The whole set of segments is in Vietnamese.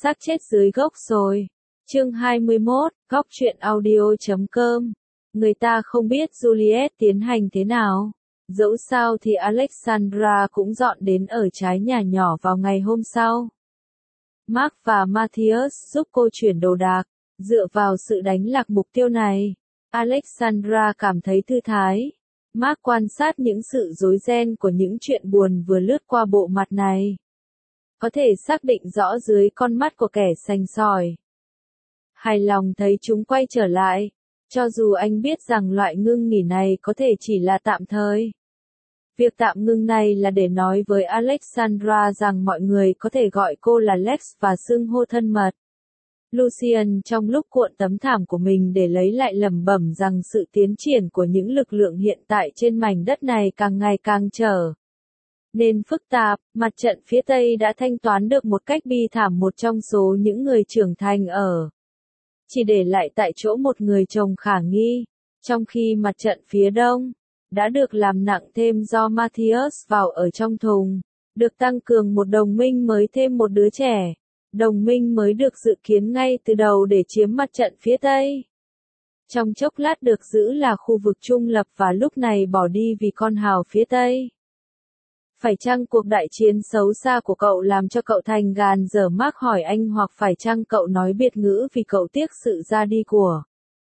xác chết dưới gốc rồi. Chương 21, góc truyện audio.com. Người ta không biết Juliet tiến hành thế nào. Dẫu sao thì Alexandra cũng dọn đến ở trái nhà nhỏ vào ngày hôm sau. Mark và Matthias giúp cô chuyển đồ đạc. Dựa vào sự đánh lạc mục tiêu này, Alexandra cảm thấy thư thái. Mark quan sát những sự rối ren của những chuyện buồn vừa lướt qua bộ mặt này. Có thể xác định rõ dưới con mắt của kẻ sành sỏi. Hài lòng thấy chúng quay trở lại, cho dù anh biết rằng loại ngưng nghỉ này có thể chỉ là tạm thời. Việc tạm ngưng này là để nói với Alexandra rằng mọi người có thể gọi cô là Lex và xưng hô thân mật. Lucian trong lúc cuộn tấm thảm của mình để lấy lại lẩm bẩm rằng sự tiến triển của những lực lượng hiện tại trên mảnh đất này càng ngày càng trở nên phức tạp. Mặt trận phía Tây đã thanh toán được một cách bi thảm một trong số những người trưởng thành ở. Chỉ để lại tại chỗ một người chồng khả nghi, trong khi mặt trận phía Đông đã được làm nặng thêm do Matthias vào ở trong thùng, được tăng cường một đồng minh mới thêm một đứa trẻ. Đồng minh mới được dự kiến ngay từ đầu để chiếm mặt trận phía Tây. Trong chốc lát được giữ là khu vực trung lập và lúc này bỏ đi vì con hào phía Tây. Phải chăng cuộc đại chiến xấu xa của cậu làm cho cậu thành gàn dở? Mark hỏi anh, hoặc phải chăng cậu nói biệt ngữ vì cậu tiếc sự ra đi của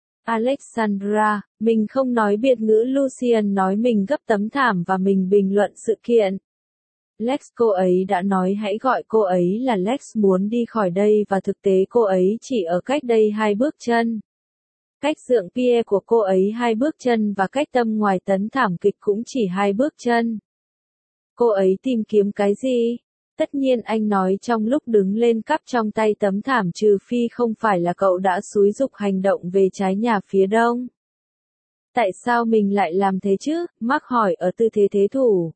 Alexandra? Mình không nói biệt ngữ. Lucian nói. Mình gấp tấm thảm và mình bình luận sự kiện. Lex, cô ấy đã nói hãy gọi cô ấy là Lex, muốn đi khỏi đây và thực tế cô ấy chỉ ở cách đây 2 bước chân. Cách dượng Pierre của cô ấy 2 bước chân và cách tâm ngoài tấn thảm kịch cũng chỉ 2 bước chân. Cô ấy tìm kiếm cái gì? Tất nhiên anh nói trong lúc đứng lên cắp trong tay tấm thảm, trừ phi không phải là cậu đã xúi giục hành động về trái nhà phía Đông. Tại sao mình lại làm thế chứ? Mark hỏi ở tư thế thế thủ.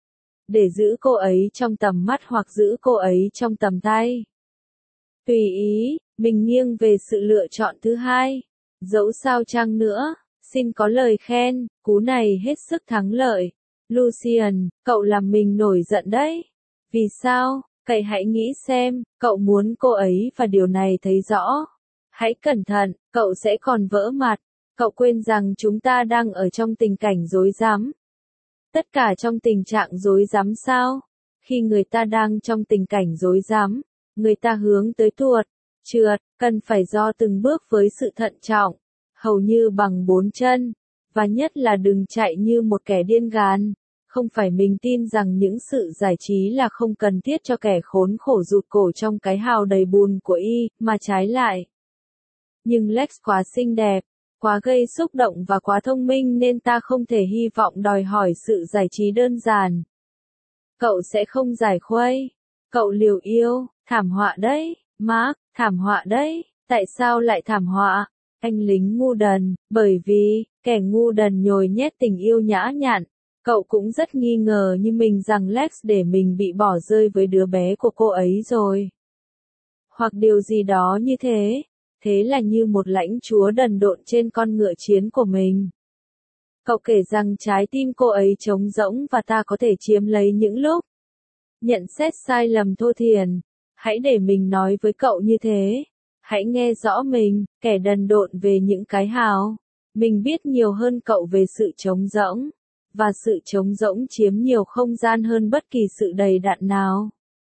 Để giữ cô ấy trong tầm mắt hoặc giữ cô ấy trong tầm tay? Tùy ý, mình nghiêng về sự lựa chọn thứ hai. Dẫu sao chăng nữa, xin có lời khen, cú này hết sức thắng lợi. Lucian, cậu làm mình nổi giận đấy. Vì sao? Cậu hãy nghĩ xem, cậu muốn cô ấy và điều này thấy rõ. Hãy cẩn thận, cậu sẽ còn vỡ mặt. Cậu quên rằng chúng ta đang ở trong tình cảnh rối rắm. Tất cả trong tình trạng rối rắm sao? Khi người ta đang trong tình cảnh rối rắm, người ta hướng tới trượt, cần phải do từng bước với sự thận trọng, hầu như bằng 4 chân, và nhất là đừng chạy như một kẻ điên gàn. Không phải mình tin rằng những sự giải trí là không cần thiết cho kẻ khốn khổ rụt cổ trong cái hào đầy bùn của y, mà trái lại. Nhưng Lex quá xinh đẹp, quá gây xúc động và quá thông minh nên ta không thể hy vọng đòi hỏi sự giải trí đơn giản. Cậu sẽ không giải khuây. Cậu liều yêu, thảm họa đấy, Mark, thảm họa đấy. Tại sao lại thảm họa? Anh lính ngu đần, bởi vì, kẻ ngu đần nhồi nhét tình yêu nhã nhặn. Cậu cũng rất nghi ngờ như mình rằng Lex để mình bị bỏ rơi với đứa bé của cô ấy rồi. Hoặc điều gì đó như thế. Thế là như một lãnh chúa đần độn trên con ngựa chiến của mình. Cậu kể rằng trái tim cô ấy trống rỗng và ta có thể chiếm lấy những lúc. Nhận xét sai lầm thô thiển. Hãy để mình nói với cậu như thế. Hãy nghe rõ mình, kẻ đần độn về những cái hào. Mình biết nhiều hơn cậu về sự trống rỗng. Và sự trống rỗng chiếm nhiều không gian hơn bất kỳ sự đầy đặn nào.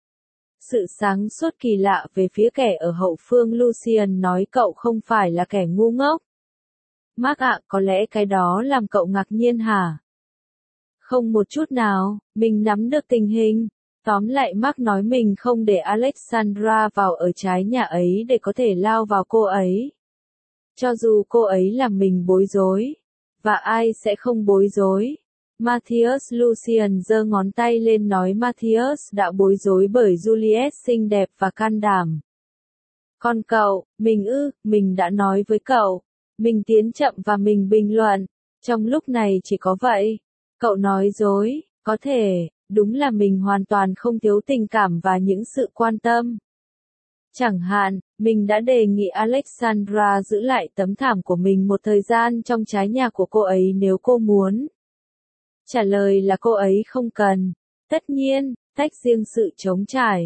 Sự sáng suốt kỳ lạ về phía kẻ ở hậu phương. Lucian nói. Cậu không phải là kẻ ngu ngốc. Mark ạ, có lẽ cái đó làm cậu ngạc nhiên hả? Không một chút nào, mình nắm được tình hình. Tóm lại Mark nói mình không để Alexandra vào ở trái nhà ấy để có thể lao vào cô ấy. Cho dù cô ấy làm mình bối rối. Và ai sẽ không bối rối? Matthias. Lucian giơ ngón tay lên nói. Matthias đã bối rối bởi Juliet xinh đẹp và can đảm. Còn cậu, mình đã nói với cậu. Mình tiến chậm và mình bình luận. Trong lúc này chỉ có vậy. Cậu nói dối, có thể, đúng là mình hoàn toàn không thiếu tình cảm và những sự quan tâm. Chẳng hạn, mình đã đề nghị Alexandra giữ lại tấm thảm của mình một thời gian trong trái nhà của cô ấy nếu cô muốn. Trả lời là cô ấy không cần. Tất nhiên, tách riêng sự trống trải.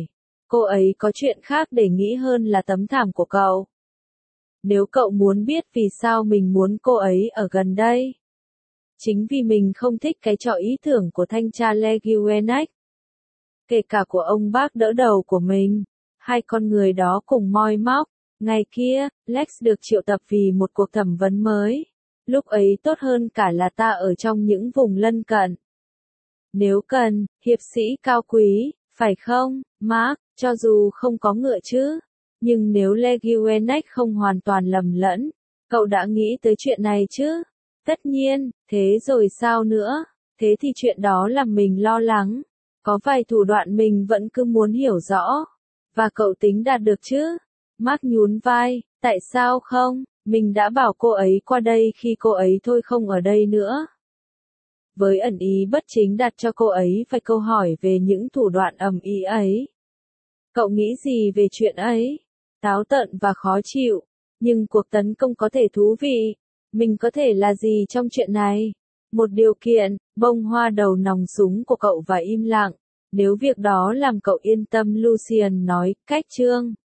Cô ấy có chuyện khác để nghĩ hơn là tấm thảm của cậu. Nếu cậu muốn biết vì sao mình muốn cô ấy ở gần đây. Chính vì mình không thích cái trò ý tưởng của thanh tra Leguenac. Kể cả của ông bác đỡ đầu của mình. Hai con người đó cùng moi móc. Ngày kia, Lex được triệu tập vì một cuộc thẩm vấn mới. Lúc ấy tốt hơn cả là ta ở trong những vùng lân cận. Nếu cần, hiệp sĩ cao quý, phải không, Mark, cho dù không có ngựa chứ. Nhưng nếu Leguenac không hoàn toàn lầm lẫn, cậu đã nghĩ tới chuyện này chứ? Tất nhiên, thế rồi sao nữa? Thế thì chuyện đó làm mình lo lắng. Có vài thủ đoạn mình vẫn cứ muốn hiểu rõ. Và cậu tính đạt được chứ? Mark nhún vai, tại sao không? Mình đã bảo cô ấy qua đây khi cô ấy thôi không ở đây nữa. Với ẩn ý bất chính đặt cho cô ấy vài câu hỏi về những thủ đoạn ầm ĩ ấy. Cậu nghĩ gì về chuyện ấy? Táo tợn và khó chịu. Nhưng cuộc tấn công có thể thú vị. Mình có thể là gì trong chuyện này? Một điều kiện, bông hoa đầu nòng súng của cậu và im lặng. Nếu việc đó làm cậu yên tâm, Lucien nói, cách chương.